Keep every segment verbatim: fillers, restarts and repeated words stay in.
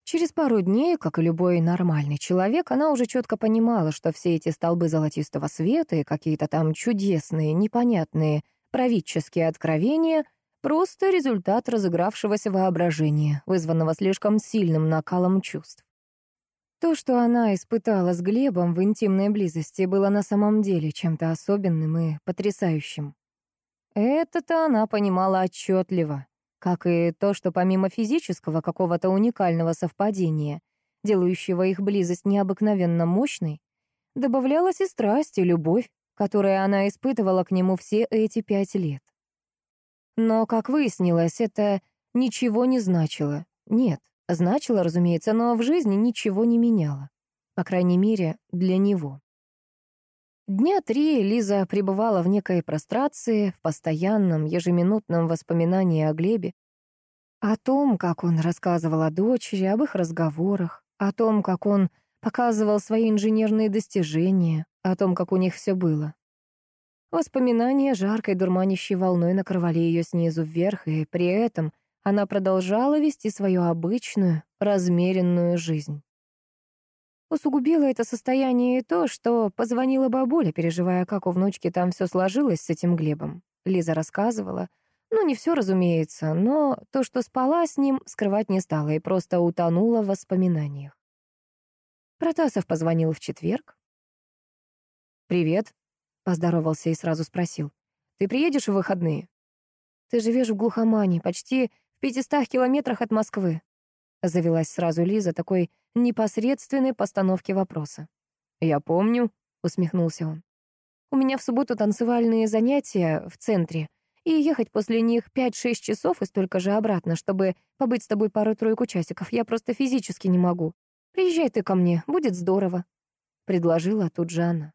Через пару дней, как и любой нормальный человек, она уже четко понимала, что все эти столбы золотистого света и какие-то там чудесные, непонятные правительские откровения — просто результат разыгравшегося воображения, вызванного слишком сильным накалом чувств. То, что она испытала с Глебом в интимной близости, было на самом деле чем-то особенным и потрясающим. Это-то она понимала отчетливо, как и то, что помимо физического какого-то уникального совпадения, делающего их близость необыкновенно мощной, добавлялась и страсть, и любовь, которую она испытывала к нему все эти пять лет. Но, как выяснилось, это ничего не значило. Нет, значило, разумеется, но в жизни ничего не меняло. По крайней мере, для него. Дня три Лиза пребывала в некой прострации, в постоянном, ежеминутном воспоминании о Глебе, о том, как он рассказывал о дочери, об их разговорах, о том, как он показывал свои инженерные достижения, о том, как у них все было. Воспоминания жаркой дурманящей волной накрывали ее снизу вверх, и при этом она продолжала вести свою обычную, размеренную жизнь. Усугубило это состояние и то, что позвонила бабуля, переживая, как у внучки там все сложилось с этим Глебом. Лиза рассказывала. Ну, не все, разумеется, но то, что спала с ним, скрывать не стала и просто утонула в воспоминаниях. Протасов позвонил в четверг. «Привет», — поздоровался и сразу спросил. «Ты приедешь в выходные?» «Ты живешь в глухомане, почти в пятистах километрах от Москвы», — завелась сразу Лиза такой непосредственной постановки вопроса. «Я помню», — усмехнулся он. «У меня в субботу танцевальные занятия в центре, и ехать после них пять-шесть часов и столько же обратно, чтобы побыть с тобой пару-тройку часиков, я просто физически не могу. Приезжай ты ко мне, будет здорово», — предложила тут же она.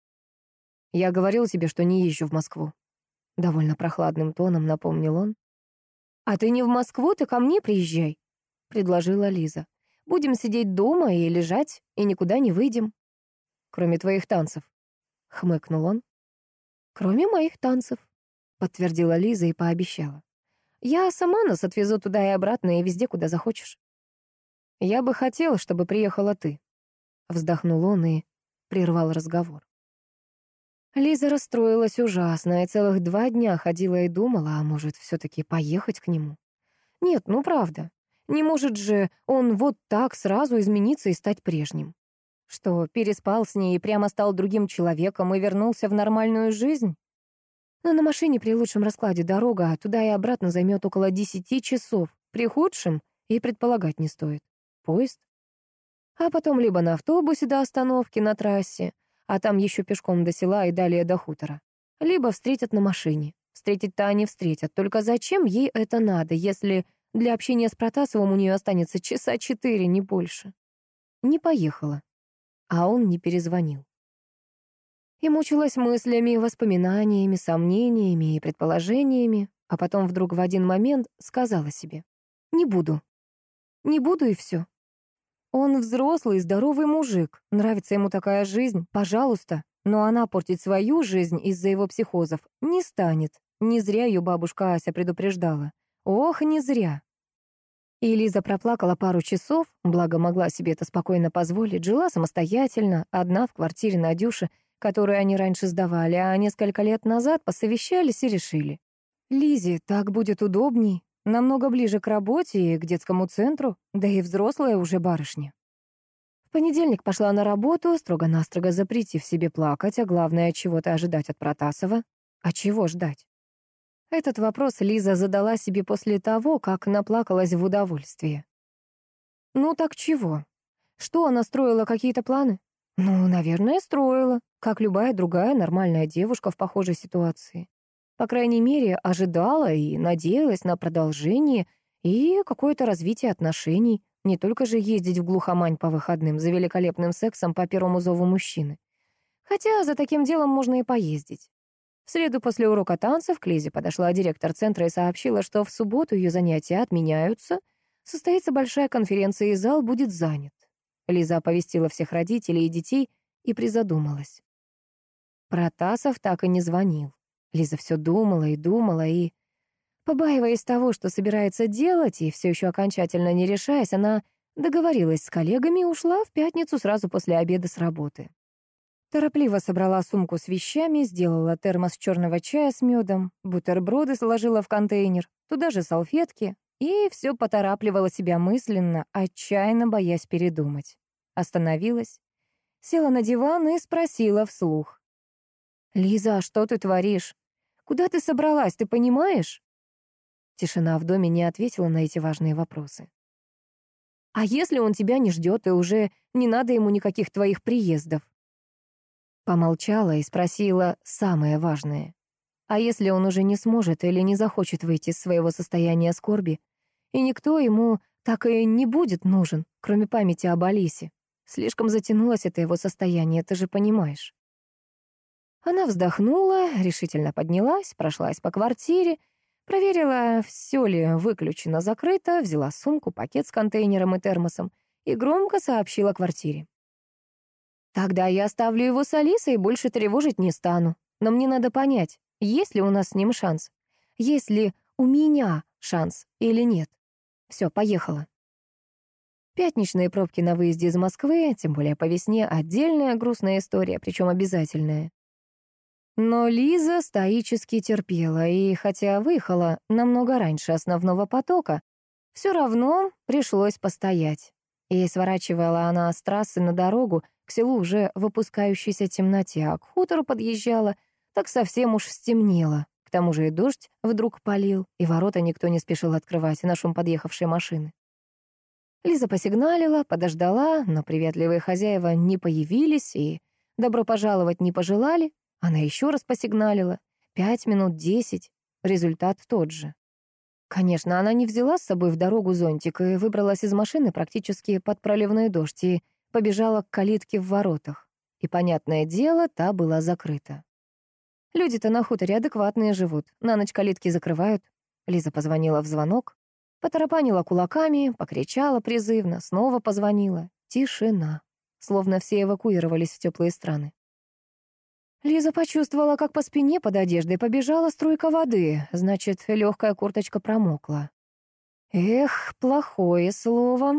«Я говорил тебе, что не езжу в Москву», — довольно прохладным тоном напомнил он. «А ты не в Москву, ты ко мне приезжай», — предложила Лиза. «Будем сидеть дома и лежать, и никуда не выйдем». «Кроме твоих танцев», — хмыкнул он. «Кроме моих танцев», — подтвердила Лиза и пообещала. «Я сама нас отвезу туда и обратно, и везде, куда захочешь». «Я бы хотел, чтобы приехала ты», — вздохнул он и прервал разговор. Лиза расстроилась ужасно и целых два дня ходила и думала, а может, все-таки поехать к нему. Нет, ну правда, не может же он вот так сразу измениться и стать прежним. Что, переспал с ней и прямо стал другим человеком и вернулся в нормальную жизнь? Но на машине при лучшем раскладе дорога туда и обратно займет около десяти часов, при худшем и предполагать не стоит. Поезд? А потом либо на автобусе до остановки на трассе, а там еще пешком до села и далее до хутора. Либо встретят на машине. Встретить-то они встретят. Только зачем ей это надо, если для общения с Протасовым у нее останется часа четыре, не больше? Не поехала. А он не перезвонил. И мучилась мыслями, воспоминаниями, сомнениями и предположениями, а потом вдруг в один момент сказала себе: «Не буду. Не буду и все. Он взрослый, здоровый мужик. Нравится ему такая жизнь, пожалуйста. Но она портить свою жизнь из-за его психозов не станет. Не зря ее бабушка Ася предупреждала. Ох, не зря». И Лиза проплакала пару часов, благо могла себе это спокойно позволить, жила самостоятельно, одна в квартире Надюши, которую они раньше сдавали, а несколько лет назад посовещались и решили: Лизе так будет удобней. Намного ближе к работе и к детскому центру, да и взрослая уже барышня. В понедельник пошла на работу, строго-настрого запретив себе плакать, а главное, чего-то ожидать от Протасова. А чего ждать? Этот вопрос Лиза задала себе после того, как наплакалась в удовольствии. Ну так чего? Что, она строила какие-то планы? Ну, наверное, строила, как любая другая нормальная девушка в похожей ситуации. По крайней мере, ожидала и надеялась на продолжение и какое-то развитие отношений, не только же ездить в глухомань по выходным за великолепным сексом по первому зову мужчины. Хотя за таким делом можно и поездить. В среду после урока танцев к Лизе подошла директор центра и сообщила, что в субботу ее занятия отменяются, состоится большая конференция и зал будет занят. Лиза оповестила всех родителей и детей и призадумалась. Протасов так и не звонил. Лиза все думала и думала, и, побаиваясь того, что собирается делать, и все еще окончательно не решаясь, она Договорилась с коллегами и ушла в пятницу сразу после обеда с работы. Торопливо собрала сумку с вещами, сделала термос черного чая с медом, бутерброды сложила в контейнер, туда же салфетки, и все поторапливала себя мысленно, отчаянно боясь передумать. Остановилась, села на диван и спросила вслух. «Лиза, а что ты творишь? Куда ты собралась, ты понимаешь?» Тишина в доме не ответила на эти важные вопросы. «А если он тебя не ждет, и уже не надо ему никаких твоих приездов?» Помолчала и спросила самое важное. «А если он уже не сможет или не захочет выйти из своего состояния скорби, и никто ему так и не будет нужен, кроме памяти об Алисе? Слишком затянулось это его состояние, ты же понимаешь». Она вздохнула, решительно поднялась, прошлась по квартире, проверила, все ли выключено, закрыто, взяла сумку, пакет с контейнером и термосом и громко сообщила квартире. «Тогда я оставлю его с Алисой и больше тревожить не стану. Но мне надо понять, есть ли у нас с ним шанс? Есть ли у меня шанс или нет? Все, поехала». Пятничные пробки на выезде из Москвы, тем более по весне, отдельная грустная история, причем обязательная. Но Лиза стоически терпела, и хотя выехала намного раньше основного потока, все равно пришлось постоять. И сворачивала она с трассы на дорогу к селу уже в опускающейся темноте, а к хутору подъезжала, так совсем уж стемнело. К тому же и дождь вдруг полил, и ворота никто не спешил открывать на шум подъехавшей машины. Лиза посигналила, подождала, но приветливые хозяева не появились и добро пожаловать не пожелали. Она еще раз посигналила. Пять минут, десять. Результат тот же. Конечно, она не взяла с собой в дорогу зонтик и выбралась из машины практически под проливной дождь и побежала к калитке в воротах. И, понятное дело, та была закрыта. Люди-то на хуторе адекватные живут. На ночь калитки закрывают. Лиза позвонила в звонок, потарапанила кулаками, покричала призывно, снова позвонила. Тишина. Словно все эвакуировались в теплые страны. Лиза почувствовала, как по спине под одеждой побежала струйка воды, значит, легкая курточка промокла. Эх, плохое слово.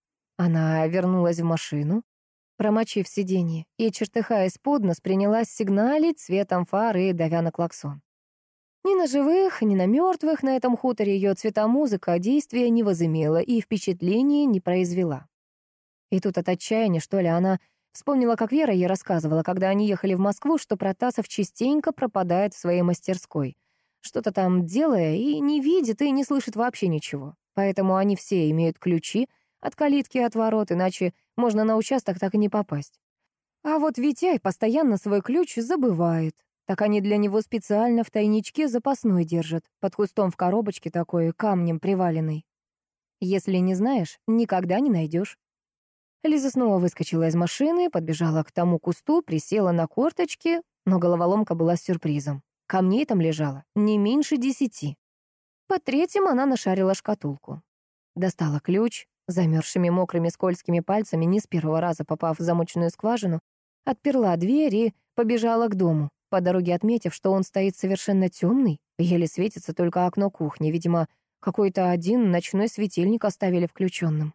Она вернулась в машину, промочив сиденье, и, чертыхаясь под нос, принялась сигналить светом фары и давя на клаксон. Ни на живых, ни на мертвых на этом хуторе ее цветомузыка действия не возымела и впечатления не произвела. И тут от отчаяния, что ли, она вспомнила, как Вера ей рассказывала, когда они ехали в Москву, что Протасов частенько пропадает в своей мастерской, что-то там делая, и не видит, и не слышит вообще ничего. Поэтому они все имеют ключи от калитки и от ворот, иначе можно на участок так и не попасть. А вот Витяй постоянно свой ключ забывает. Так они для него специально в тайничке запасной держат, под кустом в коробочке такой, камнем приваленный. Если не знаешь, никогда не найдешь. Лиза снова выскочила из машины, подбежала к тому кусту, присела на корточки, но головоломка была с сюрпризом. Камней там лежало не меньше десяти. По третьим она нашарила шкатулку. Достала ключ, замерзшими мокрыми скользкими пальцами, не с первого раза попав в замочную скважину, отперла дверь и побежала к дому, по дороге отметив, что он стоит совершенно темный, еле светится только окно кухни, видимо, какой-то один ночной светильник оставили включенным.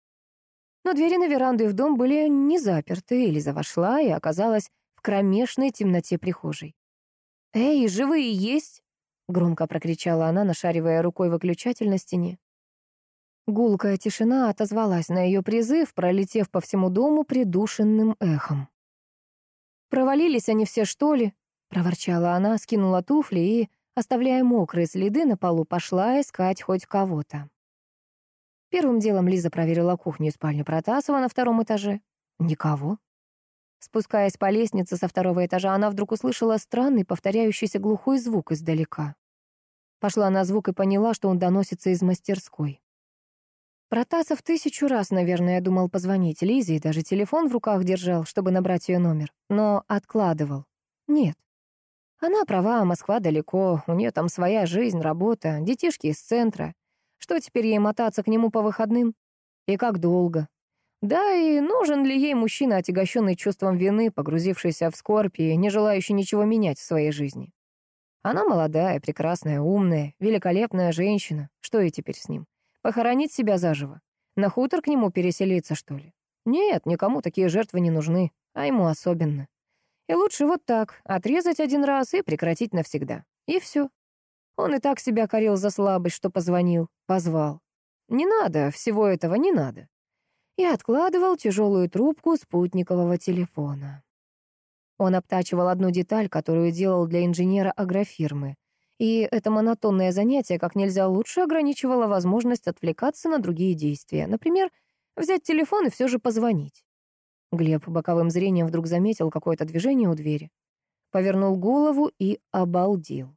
Но двери на веранду и в дом были не заперты, и Лиза вошла и оказалась в кромешной темноте прихожей. «Эй, живые есть?» — громко прокричала она, нашаривая рукой выключатель на стене. Гулкая тишина отозвалась на ее призыв, пролетев по всему дому придушенным эхом. «Провалились они все, что ли?» — проворчала она, скинула туфли и, оставляя мокрые следы на полу, пошла искать хоть кого-то. Первым делом Лиза проверила кухню и спальню Протасова на втором этаже. Никого. Спускаясь по лестнице со второго этажа, она вдруг услышала странный, повторяющийся глухой звук издалека. Пошла на звук и поняла, что он доносится из мастерской. Протасов тысячу раз, наверное, думал позвонить Лизе и даже телефон в руках держал, чтобы набрать ее номер, но откладывал. Нет. Она права, Москва далеко, у нее там своя жизнь, работа, детишки из центра. Что теперь ей мотаться к нему по выходным? И как долго? Да, и нужен ли ей мужчина, отягощенный чувством вины, погрузившийся в скорбь и не желающий ничего менять в своей жизни? Она молодая, прекрасная, умная, великолепная женщина. Что ей теперь с ним? Похоронить себя заживо? На хутор к нему переселиться, что ли? Нет, никому такие жертвы не нужны, а ему особенно. И лучше вот так, отрезать один раз и прекратить навсегда. И все. Он и так себя корил за слабость, что позвонил, позвал. Не надо, всего этого не надо. И откладывал тяжелую трубку спутникового телефона. Он обтачивал одну деталь, которую делал для инженера агрофирмы. И это монотонное занятие как нельзя лучше ограничивало возможность отвлекаться на другие действия. Например, взять телефон и все же позвонить. Глеб боковым зрением вдруг заметил какое-то движение у двери. Повернул голову и обалдел.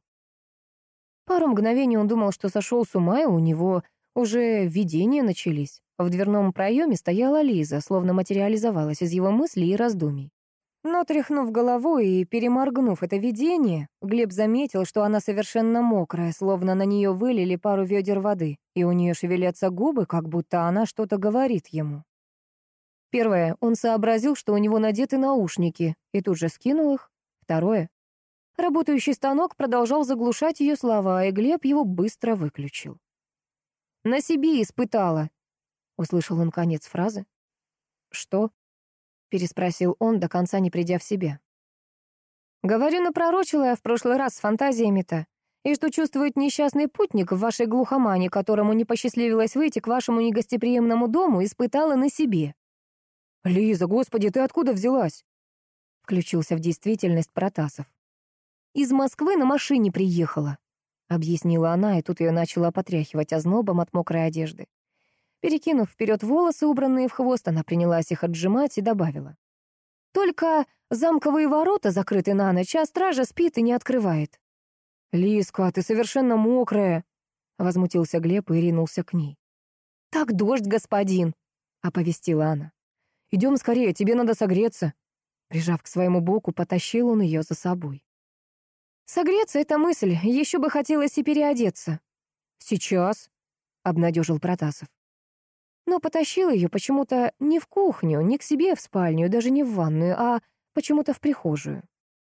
Пару мгновений он думал, что сошел с ума, и у него уже видения начались. В дверном проеме стояла Лиза, словно материализовалась из его мыслей и раздумий. Но, тряхнув головой и переморгнув это видение, Глеб заметил, что она совершенно мокрая, словно на нее вылили пару ведер воды, и у нее шевелятся губы, как будто она что-то говорит ему. Первое, он сообразил, что у него надеты наушники, и тут же скинул их. Второе, работающий станок продолжал заглушать ее слова, и Глеб его быстро выключил. «На себе испытала», — услышал он конец фразы. «Что?» — переспросил он, до конца не придя в себя. «Говорю, напророчила я в прошлый раз с фантазиями-то, и что чувствует несчастный путник в вашей глухомане, которому не посчастливилось выйти к вашему негостеприимному дому, испытала на себе». «Лиза, господи, ты откуда взялась?» — включился в действительность Протасов. «Из Москвы на машине приехала», — объяснила она, и тут ее начала потряхивать ознобом от мокрой одежды. Перекинув вперед волосы, убранные в хвост, она принялась их отжимать и добавила. «Только замковые ворота закрыты на ночь, а стража спит и не открывает». «Лизка, ты совершенно мокрая», — возмутился Глеб и ринулся к ней. «Так дождь, господин», — оповестила она. «Идем скорее, тебе надо согреться». Прижав к своему боку, потащил он ее за собой. «Согреться — это мысль, еще бы хотелось и переодеться». «Сейчас», — обнадежил Протасов. Но потащил ее почему-то не в кухню, не к себе в спальню, даже не в ванную, а почему-то в прихожую.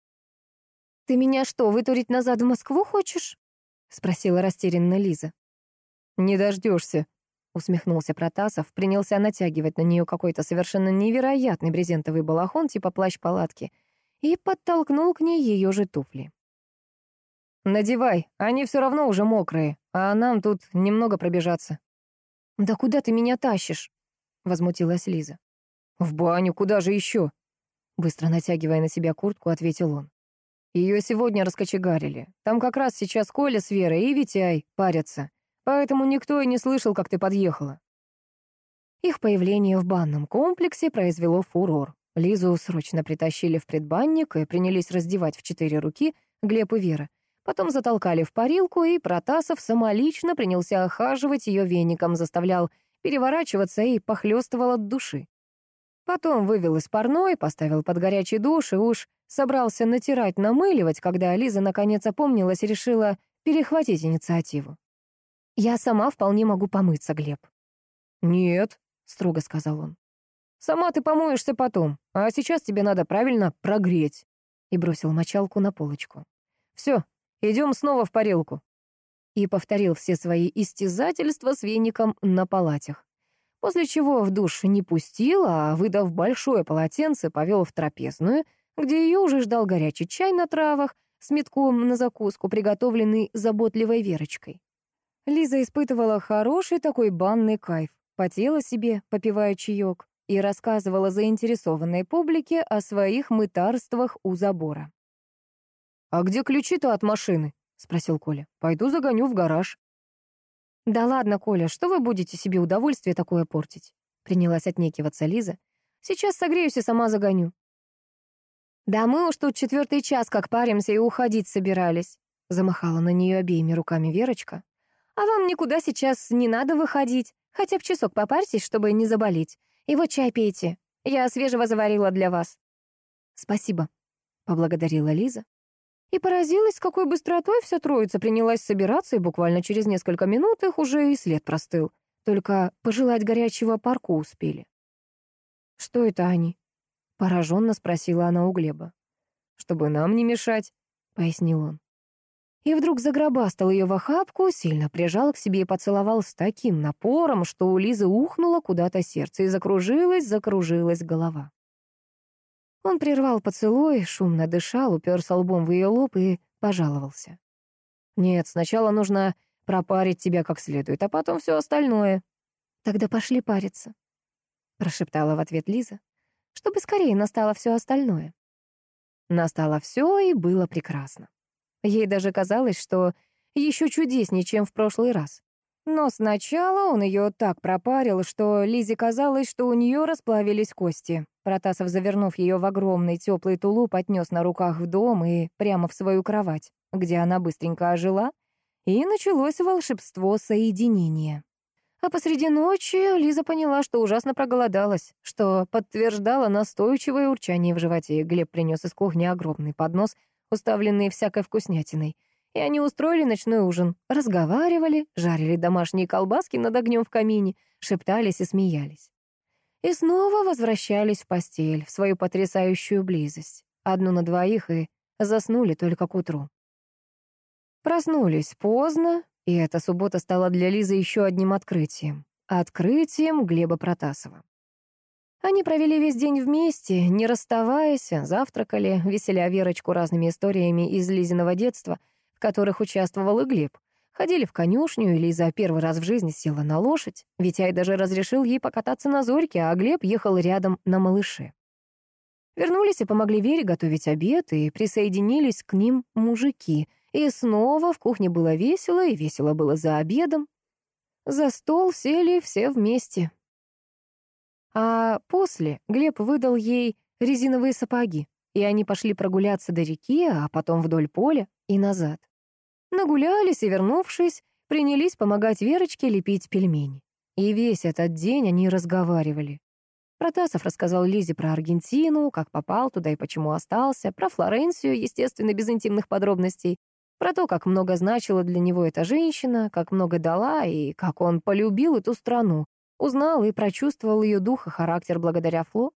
«Ты меня что, вытурить назад в Москву хочешь?» — спросила растерянно Лиза. «Не дождешься», — усмехнулся Протасов, принялся натягивать на нее какой-то совершенно невероятный брезентовый балахон типа плащ-палатки и подтолкнул к ней ее же туфли. «Надевай, они все равно уже мокрые, а нам тут немного пробежаться». «Да куда ты меня тащишь?» — возмутилась Лиза. «В баню, куда же еще?» Быстро натягивая на себя куртку, ответил он. «Ее сегодня раскочегарили. Там как раз сейчас Коля с Верой и Витяй парятся. Поэтому никто и не слышал, как ты подъехала». Их появление в банном комплексе произвело фурор. Лизу срочно притащили в предбанник и принялись раздевать в четыре руки Глеб и Вера. Потом затолкали в парилку, и Протасов самолично принялся охаживать ее веником, заставлял переворачиваться и похлёстывал от души. Потом вывел из парной, поставил под горячий душ и уж собрался натирать, намыливать, когда Лиза наконец опомнилась и решила перехватить инициативу. «Я сама вполне могу помыться, Глеб». «Нет», — строго сказал он. «Сама ты помоешься потом, а сейчас тебе надо правильно прогреть». И бросил мочалку на полочку. «Все. Идем снова в парилку». И повторил все свои истязательства с веником на палатях. После чего в душ не пустил, а, выдав большое полотенце, повел в трапезную, где ее уже ждал горячий чай на травах с метком на закуску, приготовленный заботливой Верочкой. Лиза испытывала хороший такой банный кайф, потела себе, попивая чаек, и рассказывала заинтересованной публике о своих мытарствах у забора. «А где ключи-то от машины?» — спросил Коля. «Пойду загоню в гараж». «Да ладно, Коля, что вы будете себе удовольствие такое портить?» — принялась отнекиваться Лиза. «Сейчас согреюсь и сама загоню». «Да мы уж тут четвертый час как паримся и уходить собирались», — замахала на нее обеими руками Верочка. «А вам никуда сейчас не надо выходить. Хотя бы часок попарьтесь, чтобы не заболеть. И вот чай пейте. Я свежего заварила для вас». «Спасибо», — поблагодарила Лиза. И поразилась, с какой быстротой вся троица принялась собираться, и буквально через несколько минут их уже и след простыл. Только пожелать горячего парку успели. «Что это они?» — пораженно спросила она у Глеба. «Чтобы нам не мешать», — пояснил он. И вдруг загробастал ее в охапку, сильно прижал к себе и поцеловал с таким напором, что у Лизы ухнуло куда-то сердце и закружилась, закружилась голова. Он прервал поцелуй, шумно дышал, уперся лбом в ее лоб и пожаловался. «Нет, сначала нужно пропарить тебя как следует, а потом все остальное». «Тогда пошли париться», — прошептала в ответ Лиза, «чтобы скорее настало все остальное». Настало все, и было прекрасно. Ей даже казалось, что еще чудеснее, чем в прошлый раз. Но сначала он ее так пропарил, что Лизе казалось, что у нее расплавились кости. Протасов, завернув ее в огромный теплый тулуп, отнес на руках в дом и прямо в свою кровать, где она быстренько ожила, и началось волшебство соединения. А посреди ночи Лиза поняла, что ужасно проголодалась, что подтверждало настойчивое урчание в животе. Глеб принес из кухни огромный поднос, уставленный всякой вкуснятиной. И они устроили ночной ужин, разговаривали, жарили домашние колбаски над огнем в камине, шептались и смеялись. И снова возвращались в постель, в свою потрясающую близость. Одну на двоих, и заснули только к утру. Проснулись поздно, и эта суббота стала для Лизы еще одним открытием. Открытием Глеба Протасова. Они провели весь день вместе, не расставаясь, завтракали, веселя Верочку разными историями из Лизиного детства, в которых участвовал и Глеб. Ходили в конюшню, и Лиза первый раз в жизни села на лошадь. Витяй даже разрешил ей покататься на зорьке, а Глеб ехал рядом на малыше. Вернулись и помогли Вере готовить обед, и присоединились к ним мужики. И снова в кухне было весело, и весело было за обедом. За стол сели все вместе. А после Глеб выдал ей резиновые сапоги, и они пошли прогуляться до реки, а потом вдоль поля и назад. Нагулялись и, вернувшись, принялись помогать Верочке лепить пельмени. И весь этот день они разговаривали. Протасов рассказал Лизе про Аргентину, как попал туда и почему остался, про Флоренцию, естественно, без интимных подробностей, про то, как много значила для него эта женщина, как много дала и как он полюбил эту страну, узнал и прочувствовал ее дух и характер благодаря Фло.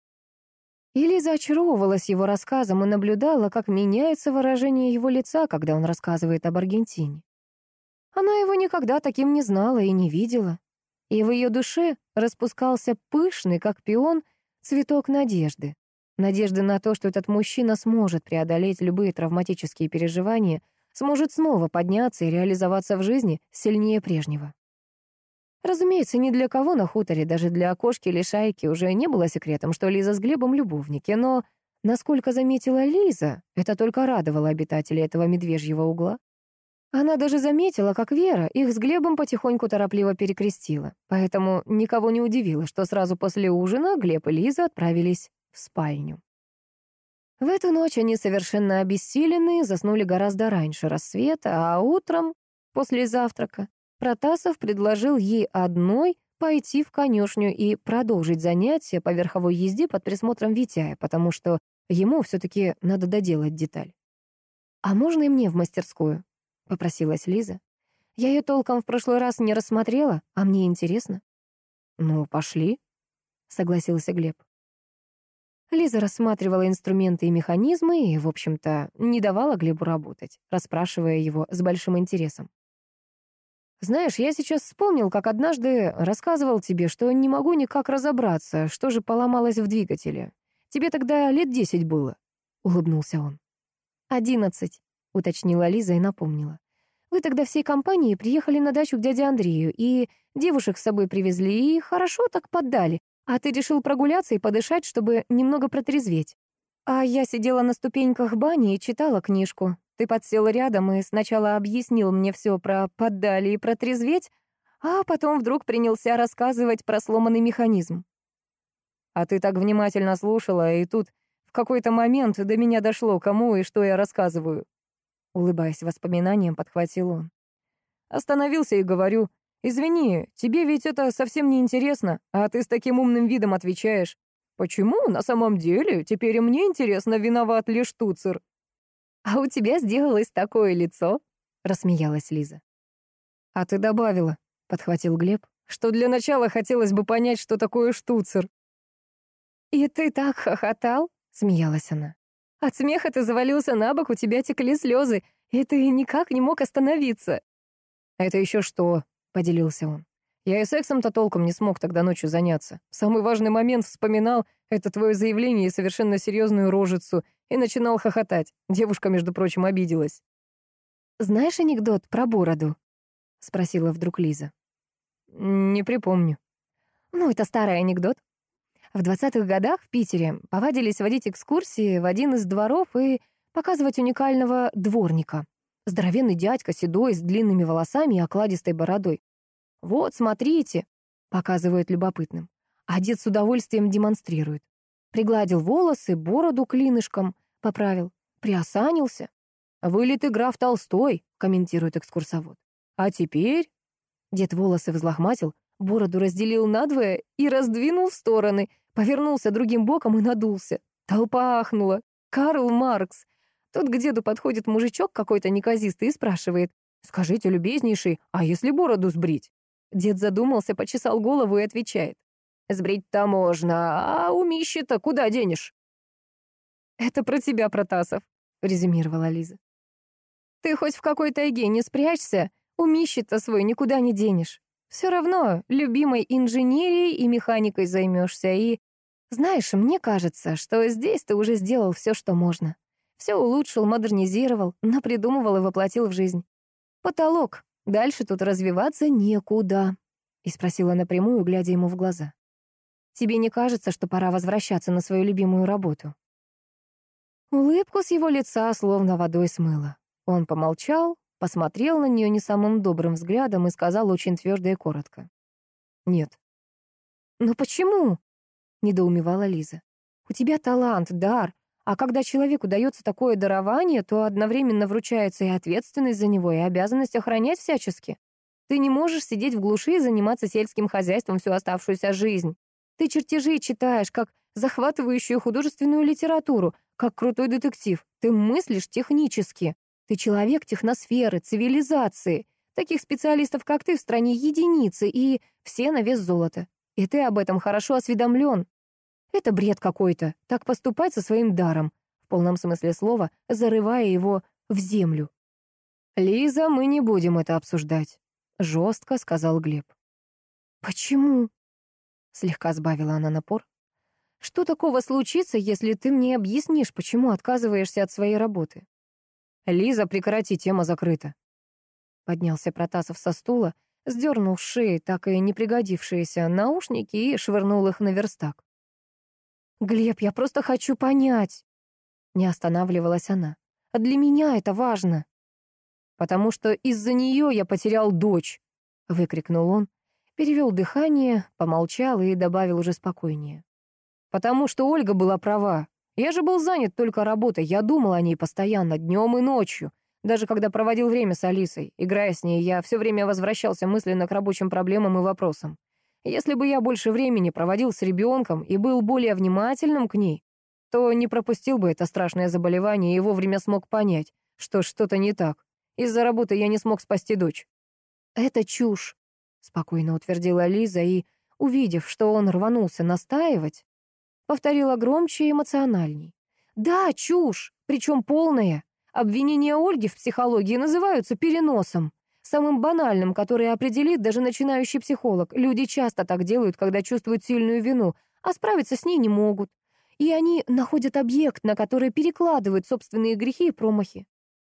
И Лиза очаровывалась его рассказом и наблюдала, как меняется выражение его лица, когда он рассказывает об Аргентине. Она его никогда таким не знала и не видела. И в ее душе распускался пышный, как пион, цветок надежды. Надежды на то, что этот мужчина сможет преодолеть любые травматические переживания, сможет снова подняться и реализоваться в жизни сильнее прежнего. Разумеется, ни для кого на хуторе, даже для кошки или шайки, уже не было секретом, что Лиза с Глебом любовники, но, насколько заметила Лиза, это только радовало обитателей этого медвежьего угла. Она даже заметила, как Вера их с Глебом потихоньку торопливо перекрестила, поэтому никого не удивило, что сразу после ужина Глеб и Лиза отправились в спальню. В эту ночь они совершенно обессиленные заснули гораздо раньше рассвета, а утром, после завтрака, Протасов предложил ей одной пойти в конюшню и продолжить занятия по верховой езде под присмотром Витяя, потому что ему все-таки надо доделать деталь. «А можно и мне в мастерскую?» — попросилась Лиза. «Я ее толком в прошлый раз не рассмотрела, а мне интересно». «Ну, пошли», — согласился Глеб. Лиза рассматривала инструменты и механизмы и, в общем-то, не давала Глебу работать, расспрашивая его с большим интересом. «Знаешь, я сейчас вспомнил, как однажды рассказывал тебе, что не могу никак разобраться, что же поломалось в двигателе. Тебе тогда лет десять было», — улыбнулся он. «Одиннадцать», — уточнила Лиза и напомнила. «Вы тогда всей компанией приехали на дачу к дяде Андрею, и девушек с собой привезли, и хорошо так поддали, а ты решил прогуляться и подышать, чтобы немного протрезветь. А я сидела на ступеньках бани и читала книжку. Ты подсел рядом и сначала объяснил мне все про поддали и протрезветь, а потом вдруг принялся рассказывать про сломанный механизм. А ты так внимательно слушала, и тут в какой-то момент до меня дошло, кому и что я рассказываю». Улыбаясь воспоминаниям, подхватил он. Остановился и говорю: «Извини, тебе ведь это совсем не интересно, а ты с таким умным видом отвечаешь: почему на самом деле теперь и мне интересно, виноват ли штуцер?» «А у тебя сделалось такое лицо», — рассмеялась Лиза. «А ты добавила», — подхватил Глеб, «что для начала хотелось бы понять, что такое штуцер». «И ты так хохотал?» — смеялась она. «От смеха ты завалился на бок, у тебя текли слезы, и ты никак не мог остановиться». «Это еще что?» — поделился он. «Я и сексом-то толком не смог тогда ночью заняться. В самый важный момент вспоминал это твое заявление и совершенно серьезную рожицу и начинал хохотать. Девушка, между прочим, обиделась». «Знаешь анекдот про бороду?» — спросила вдруг Лиза. «Не припомню». «Ну, это старый анекдот. В двадцатых годах в Питере повадились водить экскурсии в один из дворов и показывать уникального дворника. Здоровенный дядька, седой, с длинными волосами и окладистой бородой. «Вот, смотрите», — показывают любопытным. А дед с удовольствием демонстрирует. Пригладил волосы, бороду клинышком поправил, приосанился. «Вылитый граф Толстой», — комментирует экскурсовод. «А теперь...» Дед волосы взлохматил, бороду разделил надвое и раздвинул в стороны, повернулся другим боком и надулся. Толпа ахнула. Карл Маркс. Тут к деду подходит мужичок какой-то неказистый и спрашивает: «Скажите, любезнейший, а если бороду сбрить?» Дед задумался, почесал голову и отвечает: «Сбрить-то можно, а умище-то куда денешь?» «Это про тебя, Протасов», — резюмировала Лиза. «Ты хоть в какой тайге не спрячься, умище-то свой никуда не денешь. Все равно любимой инженерией и механикой займешься. И, знаешь, мне кажется, что здесь ты уже сделал все, что можно. Все улучшил, модернизировал, напридумывал и воплотил в жизнь. Потолок. Дальше тут развиваться некуда». И спросила напрямую, глядя ему в глаза: «Тебе не кажется, что пора возвращаться на свою любимую работу?» Улыбку с его лица словно водой смыло. Он помолчал, посмотрел на нее не самым добрым взглядом и сказал очень твердо и коротко: «Нет». «Но почему?» — недоумевала Лиза. «У тебя талант, дар, а когда человеку дается такое дарование, то одновременно вручается и ответственность за него, и обязанность охранять всячески. Ты не можешь сидеть в глуши и заниматься сельским хозяйством всю оставшуюся жизнь. Ты чертежи читаешь, как захватывающую художественную литературу, как крутой детектив. Ты мыслишь технически. Ты человек техносферы, цивилизации. Таких специалистов, как ты, в стране единицы, и все на вес золота. И ты об этом хорошо осведомлен. Это бред какой-то, так поступать со своим даром, в полном смысле слова, зарывая его в землю». «Лиза, мы не будем это обсуждать», — жестко сказал Глеб. «Почему?» — слегка сбавила она напор. «Что такого случится, если ты мне объяснишь, почему отказываешься от своей работы?» «Лиза, прекрати, тема закрыта». Поднялся Протасов со стула, сдернул с шеи так и не пригодившиеся наушники и швырнул их на верстак. «Глеб, я просто хочу понять». Не останавливалась она. «А для меня это важно». «Потому что из-за нее я потерял дочь», — выкрикнул он, перевел дыхание, помолчал и добавил уже спокойнее. «Потому что Ольга была права. Я же был занят только работой, я думал о ней постоянно, днем и ночью. Даже когда проводил время с Алисой, играя с ней, я все время возвращался мысленно к рабочим проблемам и вопросам. Если бы я больше времени проводил с ребенком и был более внимательным к ней, то не пропустил бы это страшное заболевание и вовремя смог понять, что что-то не так. Из-за работы я не смог спасти дочь». «Это чушь», — спокойно утвердила Лиза и, увидев, что он рванулся настаивать, повторила громче и эмоциональней. «Да, чушь, причем полная. Обвинения Ольги в психологии называются переносом. Самым банальным, который определит даже начинающий психолог. Люди часто так делают, когда чувствуют сильную вину, а справиться с ней не могут. И они находят объект, на который перекладывают собственные грехи и промахи.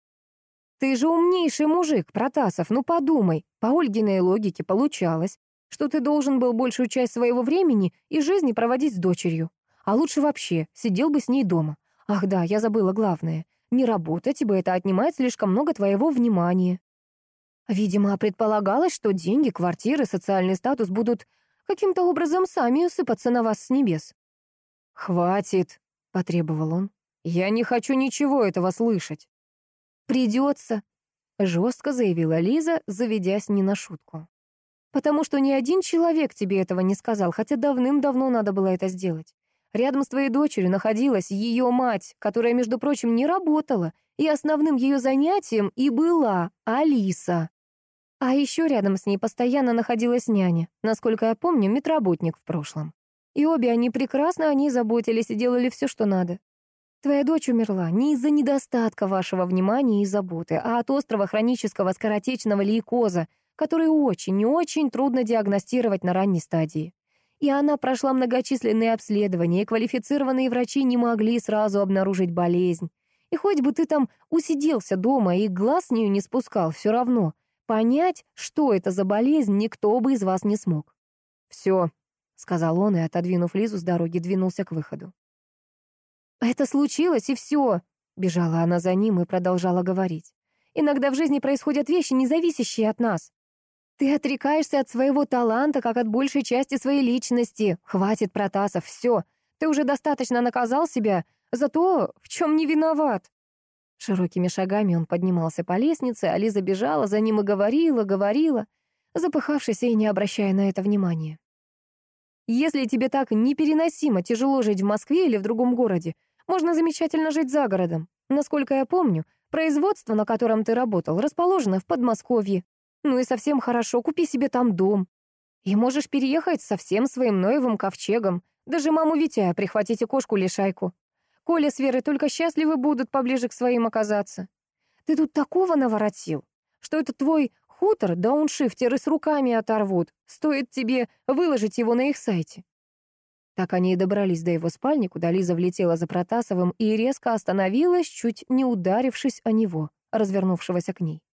Ты же умнейший мужик, Протасов, ну подумай. По Ольгиной логике получалось, что ты должен был большую часть своего времени и жизни проводить с дочерью. А лучше вообще сидел бы с ней дома. Ах да, я забыла главное. Не работать, ибо это отнимает слишком много твоего внимания. Видимо, предполагалось, что деньги, квартиры, социальный статус будут каким-то образом сами сыпаться на вас с небес». «Хватит», — потребовал он. «Я не хочу ничего этого слышать». «Придется», — жестко заявила Лиза, заведясь не на шутку. «Потому что ни один человек тебе этого не сказал, хотя давным-давно надо было это сделать. Рядом с твоей дочерью находилась ее мать, которая, между прочим, не работала, и основным ее занятием и была Алиса. А еще рядом с ней постоянно находилась няня, насколько я помню, медработник в прошлом. И обе они прекрасно о ней заботились и делали все, что надо. Твоя дочь умерла не из-за недостатка вашего внимания и заботы, а от острого хронического скоротечного лейкоза, который очень и очень трудно диагностировать на ранней стадии. И она прошла многочисленные обследования, и квалифицированные врачи не могли сразу обнаружить болезнь. И хоть бы ты там усиделся дома и глаз с нее не спускал, все равно понять, что это за болезнь, никто бы из вас не смог. «Все», — сказал он и, отодвинув Лизу с дороги, двинулся к выходу. «Это случилось, и все», — бежала она за ним и продолжала говорить. «Иногда в жизни происходят вещи, не зависящие от нас. Ты отрекаешься от своего таланта, как от большей части своей личности. Хватит, Протасов, все. Ты уже достаточно наказал себя за то, в чем не виноват». Широкими шагами он поднимался по лестнице, а Лиза бежала за ним и говорила, говорила, запыхавшись и не обращая на это внимания. «Если тебе так непереносимо тяжело жить в Москве или в другом городе, можно замечательно жить за городом. Насколько я помню, производство, на котором ты работал, расположено в Подмосковье. Ну и совсем хорошо, купи себе там дом. И можешь переехать со всем своим Ноевым ковчегом, даже маму Витя прихватите кошку-лишайку. Коля с Верой только счастливы будут поближе к своим оказаться. Ты тут такого наворотил, что это твой хутор дауншифтеры с руками оторвут. Стоит тебе выложить его на их сайте». Так они и добрались до его спальни, куда Лиза влетела за Протасовым и резко остановилась, чуть не ударившись о него, развернувшегося к ней.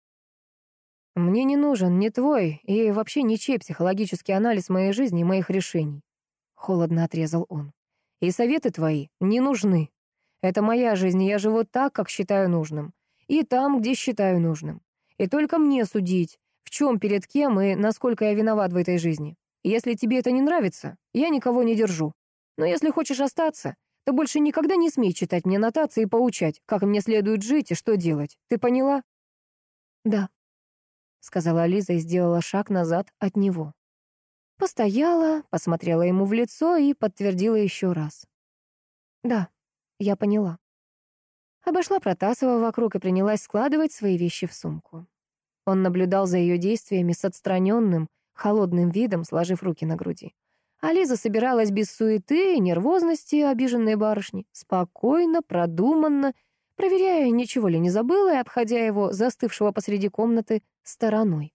«Мне не нужен ни твой и вообще ничей психологический анализ моей жизни и моих решений», — холодно отрезал он. «И советы твои не нужны. Это моя жизнь, и я живу так, как считаю нужным. И там, где считаю нужным. И только мне судить, в чем, перед кем и насколько я виноват в этой жизни. Если тебе это не нравится, я никого не держу. Но если хочешь остаться, то больше никогда не смей читать мне нотации и поучать, как мне следует жить и что делать. Ты поняла?» «Да», — сказала Лиза и сделала шаг назад от него. Постояла, посмотрела ему в лицо и подтвердила еще раз. «Да, я поняла». Обошла Протасова вокруг и принялась складывать свои вещи в сумку. Он наблюдал за ее действиями с отстраненным, холодным видом, сложив руки на груди. А Лиза собиралась без суеты и нервозности обиженной барышни, спокойно, продуманно, проверяя, ничего ли не забыла, и обходя его, застывшего посреди комнаты, стороной.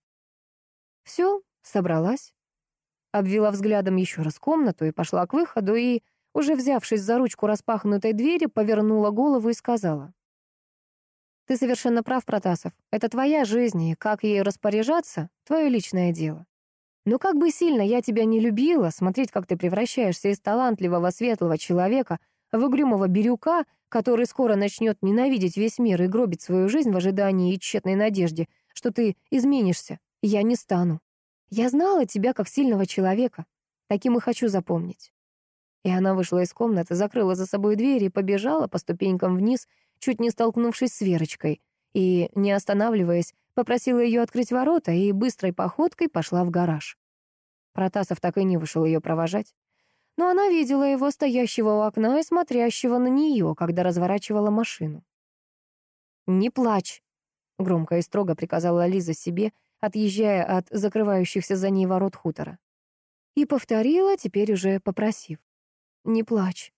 Все, собралась. Обвела взглядом еще раз комнату и пошла к выходу, и, уже взявшись за ручку распахнутой двери, повернула голову и сказала: «Ты совершенно прав, Протасов. Это твоя жизнь, и как ей распоряжаться — твое личное дело. Но как бы сильно я тебя не любила, смотреть, как ты превращаешься из талантливого, светлого человека в угрюмого бирюка, который скоро начнет ненавидеть весь мир и гробить свою жизнь в ожидании и тщетной надежде, что ты изменишься, я не стану. Я знала тебя как сильного человека. Таким и хочу запомнить». И она вышла из комнаты, закрыла за собой дверь и побежала по ступенькам вниз, чуть не столкнувшись с Верочкой, и, не останавливаясь, попросила ее открыть ворота и быстрой походкой пошла в гараж. Протасов так и не вышел ее провожать. Но она видела его, стоящего у окна и смотрящего на нее, когда разворачивала машину. «Не плачь», — громко и строго приказала Лиза себе, отъезжая от закрывающихся за ней ворот хутора. И повторила, теперь уже попросив: «Не плачь».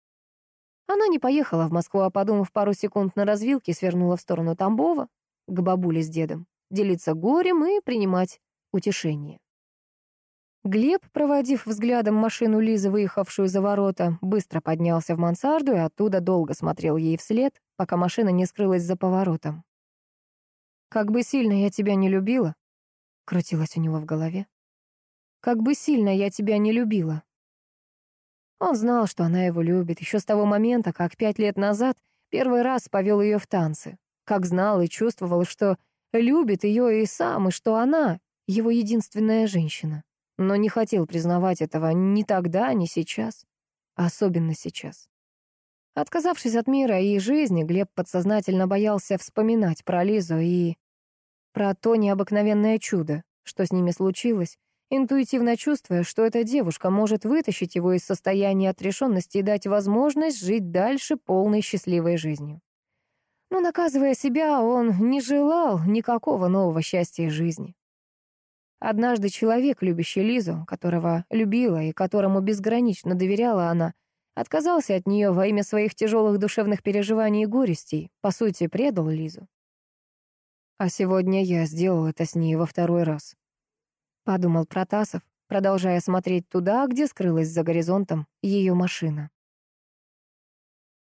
Она не поехала в Москву, а, подумав пару секунд на развилке, свернула в сторону Тамбова, к бабуле с дедом, делиться горем и принимать утешение. Глеб, проводив взглядом машину Лизы, выехавшую за ворота, быстро поднялся в мансарду и оттуда долго смотрел ей вслед, пока машина не скрылась за поворотом. «Как бы сильно я тебя не любила», — крутилось у него в голове. «Как бы сильно я тебя не любила». Он знал, что она его любит, еще с того момента, как пять лет назад первый раз повел ее в танцы. Как знал и чувствовал, что любит ее и сам, и что она — его единственная женщина. Но не хотел признавать этого ни тогда, ни сейчас. Особенно сейчас. Отказавшись от мира и жизни, Глеб подсознательно боялся вспоминать про Лизу и про то необыкновенное чудо, что с ними случилось, интуитивно чувствуя, что эта девушка может вытащить его из состояния отрешенности и дать возможность жить дальше полной счастливой жизнью. Но, наказывая себя, он не желал никакого нового счастья жизни. Однажды человек, любящий Лизу, которого любила и которому безгранично доверяла она, Отказался от нее во имя своих тяжелых душевных переживаний и горестей. По сути, предал Лизу. А сегодня я сделал это с ней во второй раз. Подумал Протасов, продолжая смотреть туда, где скрылась за горизонтом ее машина.